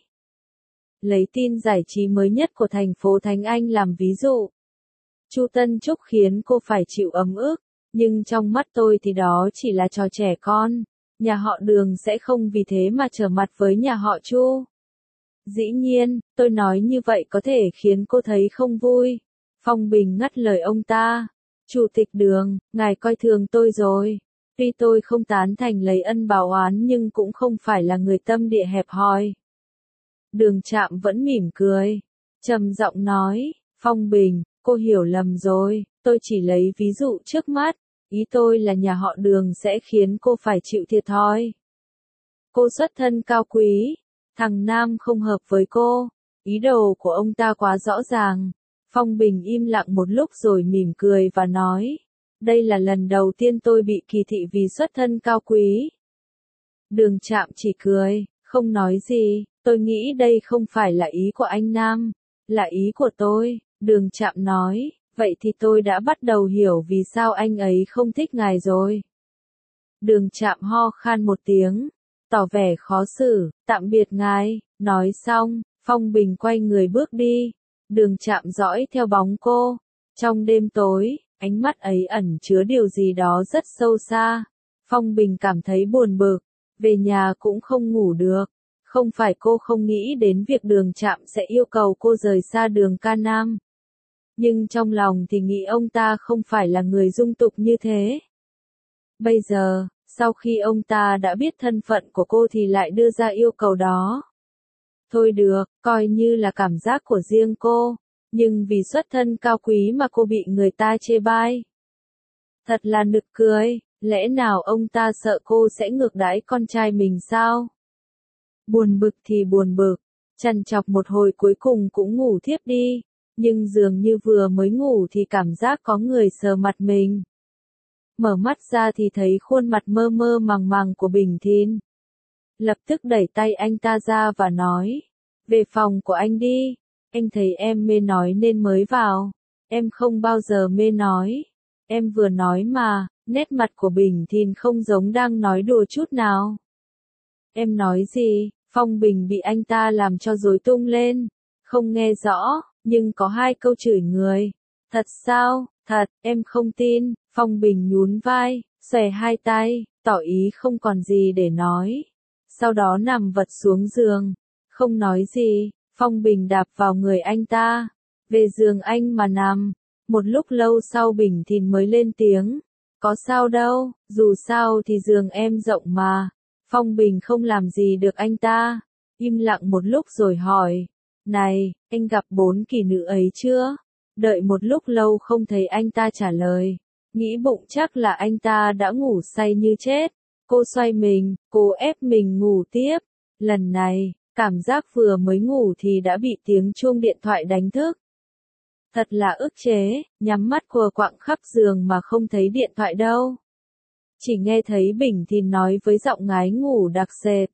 Lấy tin giải trí mới nhất của thành phố Thánh Anh làm ví dụ. Chu Tân Trúc khiến cô phải chịu ấm ức, nhưng trong mắt tôi thì đó chỉ là trò trẻ con. Nhà họ Đường sẽ không vì thế mà trở mặt với nhà họ Chu. Dĩ nhiên, tôi nói như vậy có thể khiến cô thấy không vui. Phong Bình ngắt lời ông ta. Chủ tịch Đường, ngài coi thường tôi rồi. Tuy tôi không tán thành lấy ân báo oán nhưng cũng không phải là người tâm địa hẹp hòi. Đường Trạm vẫn mỉm cười, trầm giọng nói, Phong Bình, cô hiểu lầm rồi, tôi chỉ lấy ví dụ trước mắt, ý tôi là nhà họ Đường sẽ khiến cô phải chịu thiệt thòi. Cô xuất thân cao quý, thằng Nam không hợp với cô, ý đồ của ông ta quá rõ ràng. Phong Bình im lặng một lúc rồi mỉm cười và nói, đây là lần đầu tiên tôi bị kỳ thị vì xuất thân cao quý. Đường Trạm chỉ cười, không nói gì, tôi nghĩ đây không phải là ý của anh Nam, là ý của tôi. Đường Trạm nói, vậy thì tôi đã bắt đầu hiểu vì sao anh ấy không thích ngài rồi. Đường Trạm ho khan một tiếng, tỏ vẻ khó xử, tạm biệt ngài. Nói xong, Phong Bình quay người bước đi. Đường Trạm dõi theo bóng cô. Trong đêm tối, ánh mắt ấy ẩn chứa điều gì đó rất sâu xa. Phong Bình cảm thấy buồn bực, về nhà cũng không ngủ được. Không phải cô không nghĩ đến việc Đường Trạm sẽ yêu cầu cô rời xa Đường Ca Nam. Nhưng trong lòng thì nghĩ ông ta không phải là người dung tục như thế. Bây giờ, sau khi ông ta đã biết thân phận của cô thì lại đưa ra yêu cầu đó. Thôi được, coi như là cảm giác của riêng cô, nhưng vì xuất thân cao quý mà cô bị người ta chê bai. Thật là nực cười, Lẽ nào ông ta sợ cô sẽ ngược đãi con trai mình sao? Buồn bực thì buồn bực, trằn trọc một hồi cuối cùng cũng ngủ thiếp đi, nhưng dường như vừa mới ngủ thì cảm giác có người sờ mặt mình. Mở mắt ra thì thấy khuôn mặt mơ mơ màng màng của Bình Thìn. Lập tức đẩy tay anh ta ra và nói, về phòng của anh đi, anh thấy em mê nói nên mới vào, em không bao giờ mê nói, em vừa nói mà, nét mặt của Bình Thìn không giống đang nói đùa chút nào. Em nói gì? Phong Bình bị anh ta làm cho rối tung lên, không nghe rõ, nhưng có hai câu chửi người. Thật sao? Thật, em không tin. Phong Bình nhún vai, xòe hai tay, tỏ ý không còn gì để nói. Sau đó nằm vật xuống giường, không nói gì. Phong Bình đạp vào người anh ta, về giường anh mà nằm. Một lúc lâu sau Bình Thìn mới lên tiếng, có sao đâu, dù sao thì giường em rộng mà. Phong Bình không làm gì được anh ta, im lặng một lúc rồi hỏi, này, anh gặp 4 kỳ nữ ấy chưa? Đợi một lúc lâu không thấy anh ta trả lời, nghĩ bụng chắc là anh ta đã ngủ say như chết. Cô xoay mình, cố ép mình ngủ tiếp. Lần này, cảm giác vừa mới ngủ thì đã bị tiếng chuông điện thoại đánh thức. Thật là ức chế, nhắm mắt quờ quạng khắp giường mà không thấy điện thoại đâu. Chỉ nghe thấy Bình Thìn nói với giọng ngái ngủ đặc sệt.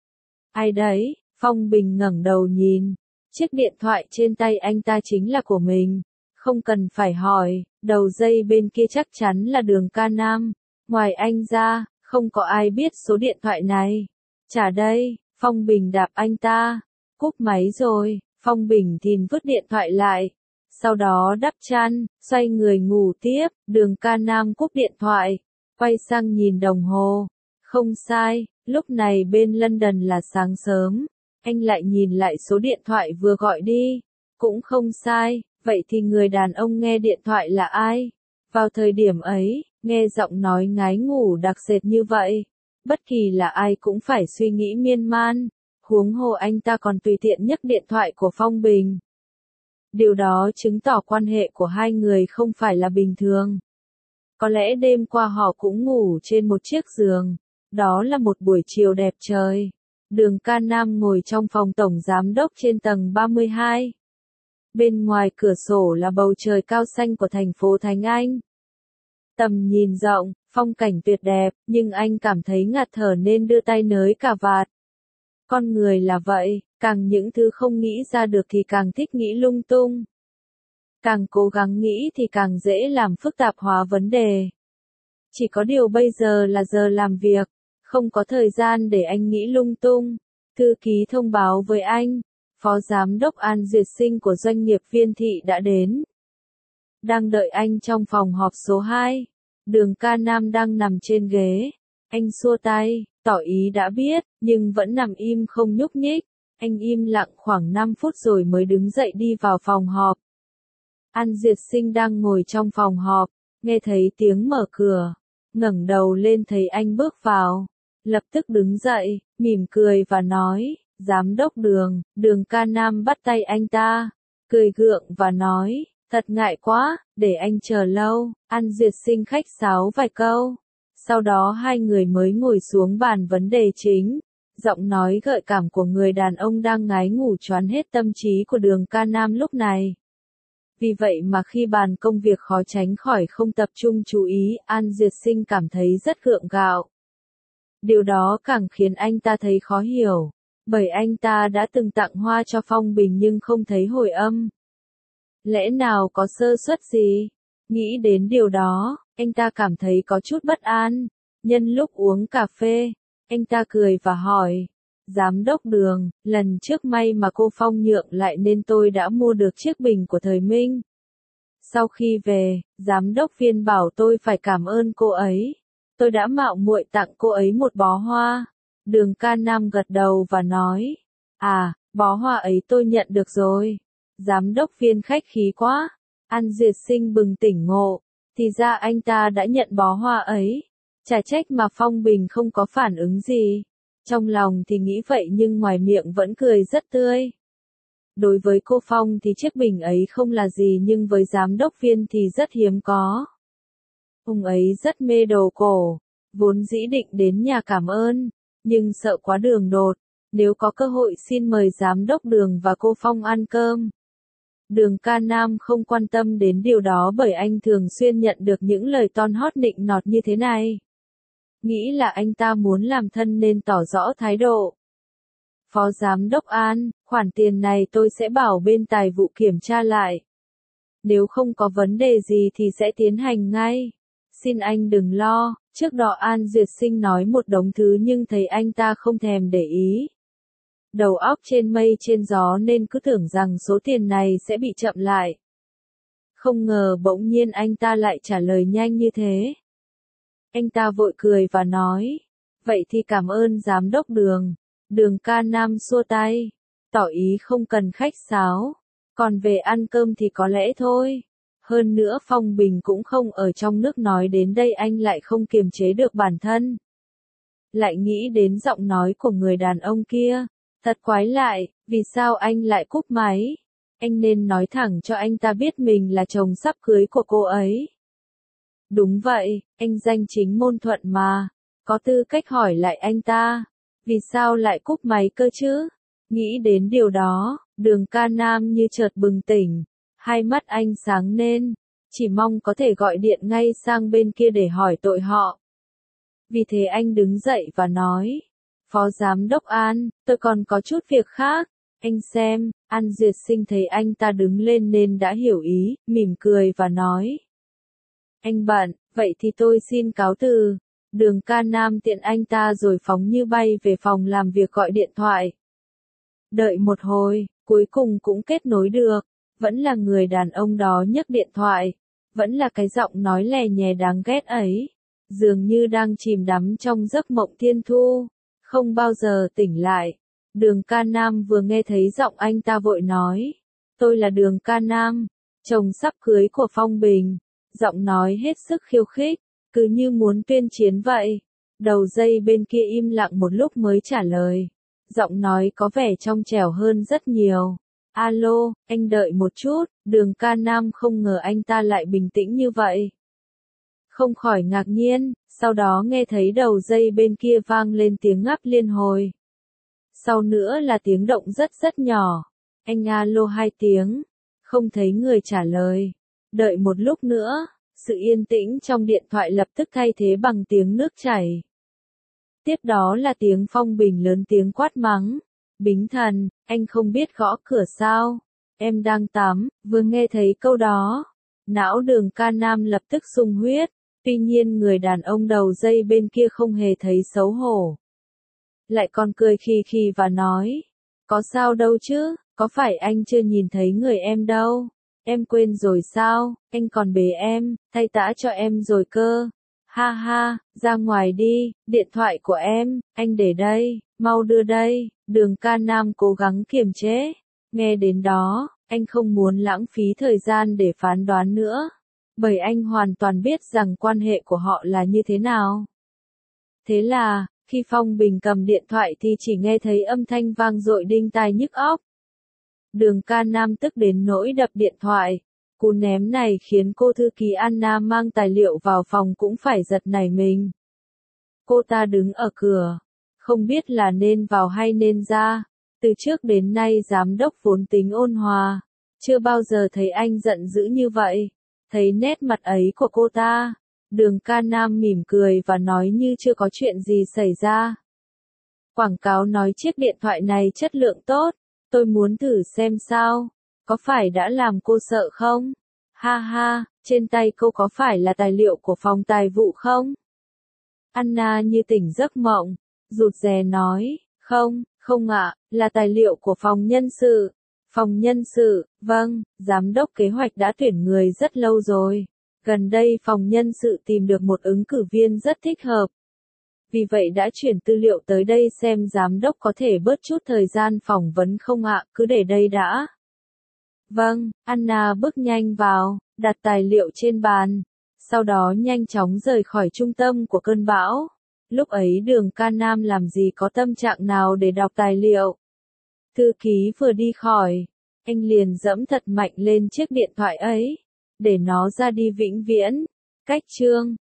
Ai đấy? Phong Bình ngẩng đầu nhìn. Chiếc điện thoại trên tay anh ta chính là của mình. Không cần phải hỏi, đầu dây bên kia chắc chắn là Đường Ca Nam. Ngoài anh ra, không có ai biết số điện thoại này. Trả đây, Phong Bình đạp anh ta. Cúp máy rồi, Phong Bình Thìn vứt điện thoại lại. Sau đó đắp chăn, xoay người ngủ tiếp, Đường Ca Nam cúp điện thoại. Quay sang nhìn đồng hồ. Không sai, lúc này bên London là sáng sớm. Anh lại nhìn lại số điện thoại vừa gọi đi. Cũng không sai, vậy thì người đàn ông nghe điện thoại là ai? Vào thời điểm ấy, nghe giọng nói ngái ngủ đặc sệt như vậy. Bất kỳ là ai cũng phải suy nghĩ miên man. Huống hồ anh ta còn tùy tiện nhấc điện thoại của Phong Bình. Điều đó chứng tỏ quan hệ của hai người không phải là bình thường. Có lẽ đêm qua họ cũng ngủ trên một chiếc giường. Đó là một buổi chiều đẹp trời. Đường Ca Nam ngồi trong phòng tổng giám đốc trên tầng 32. Bên ngoài cửa sổ là bầu trời cao xanh của thành phố Thánh Anh. Tầm nhìn rộng, phong cảnh tuyệt đẹp, nhưng anh cảm thấy ngạt thở nên đưa tay nới cà vạt. Con người là vậy, càng những thứ không nghĩ ra được thì càng thích nghĩ lung tung. Càng cố gắng nghĩ thì càng dễ làm phức tạp hóa vấn đề. Chỉ có điều bây giờ là giờ làm việc, không có thời gian để anh nghĩ lung tung. Thư ký thông báo với anh, Phó Giám đốc An Duyệt Sinh của doanh nghiệp Viên Thị đã đến. Đang đợi anh trong phòng họp số 2. Đường Ca Nam đang nằm trên ghế. Anh xua tay, tỏ ý đã biết, nhưng vẫn nằm im không nhúc nhích. Anh im lặng khoảng 5 phút rồi mới đứng dậy đi vào phòng họp. An Duyệt Sinh đang ngồi trong phòng họp, nghe thấy tiếng mở cửa, ngẩng đầu lên thấy anh bước vào, lập tức đứng dậy, mỉm cười và nói, Giám đốc Đường. Đường Ca Nam bắt tay anh ta, cười gượng và nói, thật ngại quá, để anh chờ lâu. An Duyệt Sinh khách sáo vài câu, sau đó hai người mới ngồi xuống bàn vấn đề chính. Giọng nói gợi cảm của người đàn ông đang ngái ngủ choán hết tâm trí của Đường Ca Nam lúc này. Vì vậy mà khi bàn công việc khó tránh khỏi không tập trung chú ý, An Duyệt Sinh cảm thấy rất gượng gạo. Điều đó càng khiến anh ta thấy khó hiểu, bởi anh ta đã từng tặng hoa cho Phong Bình nhưng không thấy hồi âm. Lẽ nào có sơ suất gì? Nghĩ đến điều đó, anh ta cảm thấy có chút bất an. Nhân lúc uống cà phê, anh ta cười và hỏi, Giám đốc Đường, lần trước may mà cô Phong nhượng lại nên tôi đã mua được chiếc bình của thời Minh. Sau khi về, Giám đốc Viên bảo tôi phải cảm ơn cô ấy. Tôi đã mạo muội tặng cô ấy một bó hoa. Đường Ca Nam gật đầu và nói, à, bó hoa ấy tôi nhận được rồi. Giám đốc Viên khách khí quá. An Duyệt Sinh bừng tỉnh ngộ, thì ra anh ta đã nhận bó hoa ấy. Chả trách mà Phong Bình không có phản ứng gì. Trong lòng thì nghĩ vậy nhưng ngoài miệng vẫn cười rất tươi. Đối với cô Phong thì chiếc bình ấy không là gì nhưng với giám đốc Viên thì rất hiếm có. Ông ấy rất mê đồ cổ, vốn dĩ định đến nhà cảm ơn, nhưng sợ quá đường đột, nếu có cơ hội xin mời giám đốc Đường và cô Phong ăn cơm. Đường Ca Nam không quan tâm đến điều đó bởi anh thường xuyên nhận được những lời ton hót nịnh nọt như thế này. Nghĩ là anh ta muốn làm thân nên tỏ rõ thái độ. Phó Giám đốc An, khoản tiền này tôi sẽ bảo bên tài vụ kiểm tra lại. Nếu không có vấn đề gì thì sẽ tiến hành ngay. Xin anh đừng lo, trước đó An Duyệt Sinh nói một đống thứ nhưng thấy anh ta không thèm để ý. Đầu óc trên mây trên gió nên cứ tưởng rằng số tiền này sẽ bị chậm lại. Không ngờ bỗng nhiên anh ta lại trả lời nhanh như thế. Anh ta vội cười và nói, vậy thì cảm ơn giám đốc Đường. Đường Ca Nam xua tay, tỏ ý không cần khách sáo, còn về ăn cơm thì có lẽ thôi. Hơn nữa Phong Bình cũng không ở trong nước, nói đến đây anh lại không kiềm chế được bản thân. Lại nghĩ đến giọng nói của người đàn ông kia, thật quái lại, vì sao anh lại cúp máy? Anh nên nói thẳng cho anh ta biết mình là chồng sắp cưới của cô ấy. Đúng vậy, anh danh chính ngôn thuận mà, có tư cách hỏi lại anh ta. Vì sao lại cúp máy cơ chứ? Nghĩ đến điều đó, Đường Ca Nam như chợt bừng tỉnh, hai mắt anh sáng lên, chỉ mong có thể gọi điện ngay sang bên kia để hỏi tội họ. Vì thế anh đứng dậy và nói, Phó Giám đốc An, tôi còn có chút việc khác, anh xem. An Duyệt Sinh thấy anh ta đứng lên nên đã hiểu ý, mỉm cười và nói. Anh bận, vậy thì tôi xin cáo từ. Đường Ca Nam tiện anh ta rồi phóng như bay về phòng làm việc gọi điện thoại. Đợi một hồi, cuối cùng cũng kết nối được, vẫn là người đàn ông đó nhấc điện thoại, vẫn là cái giọng nói lè nhè đáng ghét ấy, dường như đang chìm đắm trong giấc mộng thiên thu, không bao giờ tỉnh lại. Đường Ca Nam vừa nghe thấy giọng anh ta vội nói, tôi là Đường Ca Nam, chồng sắp cưới của Phong Bình, giọng nói hết sức khiêu khích, cứ như muốn tuyên chiến vậy. Đầu dây bên kia im lặng một lúc mới trả lời, giọng nói có vẻ trong trẻo hơn rất nhiều. Alo, anh đợi một chút. Đường Ca Nam không ngờ anh ta lại bình tĩnh như vậy. Không khỏi ngạc nhiên, sau đó nghe thấy đầu dây bên kia vang lên tiếng ngắp liên hồi. Sau nữa là tiếng động rất rất nhỏ. Anh alo 2 tiếng, không thấy người trả lời. Đợi một lúc nữa, sự yên tĩnh trong điện thoại lập tức thay thế bằng tiếng nước chảy. Tiếp đó là tiếng Phong Bình lớn tiếng quát mắng. Bính Thần, anh không biết gõ cửa sao? Em đang tắm. Vừa nghe thấy câu đó, não Đường Ca Nam lập tức sung huyết. Tuy nhiên người đàn ông đầu dây bên kia không hề thấy xấu hổ. Lại còn cười khì khì và nói, có sao đâu chứ, có phải anh chưa nhìn thấy người em đâu? Em quên rồi sao, anh còn bế em, thay tã cho em rồi cơ. Ha ha, ra ngoài đi, điện thoại của em, anh để đây, mau đưa đây. Đường Ca Nam cố gắng kiềm chế. Nghe đến đó, anh không muốn lãng phí thời gian để phán đoán nữa, bởi anh hoàn toàn biết rằng quan hệ của họ là như thế nào. Thế là, khi Phong Bình cầm điện thoại thì chỉ nghe thấy âm thanh vang dội đinh tai nhức óc. Đường Ca Nam tức đến nỗi đập điện thoại. Cú ném này khiến cô thư ký Anna mang tài liệu vào phòng cũng phải giật nảy mình. Cô ta đứng ở cửa, không biết là nên vào hay nên ra. Từ trước đến nay giám đốc vốn tính ôn hòa, chưa bao giờ thấy anh giận dữ như vậy. Thấy nét mặt ấy của cô ta, Đường Ca Nam mỉm cười và nói như chưa có chuyện gì xảy ra. Quảng cáo nói chiếc điện thoại này chất lượng tốt, tôi muốn thử xem sao, có phải đã làm cô sợ không? Ha ha, trên tay cô có phải là tài liệu của phòng tài vụ không? Anna như tỉnh giấc mộng, rụt rè nói, không ạ, là tài liệu của phòng nhân sự. Phòng nhân sự, vâng, giám đốc kế hoạch đã tuyển người rất lâu rồi. Gần đây phòng nhân sự tìm được một ứng cử viên rất thích hợp. Vì vậy đã chuyển tư liệu tới đây xem giám đốc có thể bớt chút thời gian phỏng vấn không ạ, cứ để đây đã. Vâng, Anna bước nhanh vào, đặt tài liệu trên bàn, sau đó nhanh chóng rời khỏi trung tâm của cơn bão. Lúc ấy Đường Ca Nam làm gì có tâm trạng nào để đọc tài liệu. Thư ký vừa đi khỏi, anh liền giẫm thật mạnh lên chiếc điện thoại ấy, để nó ra đi vĩnh viễn. Cách chương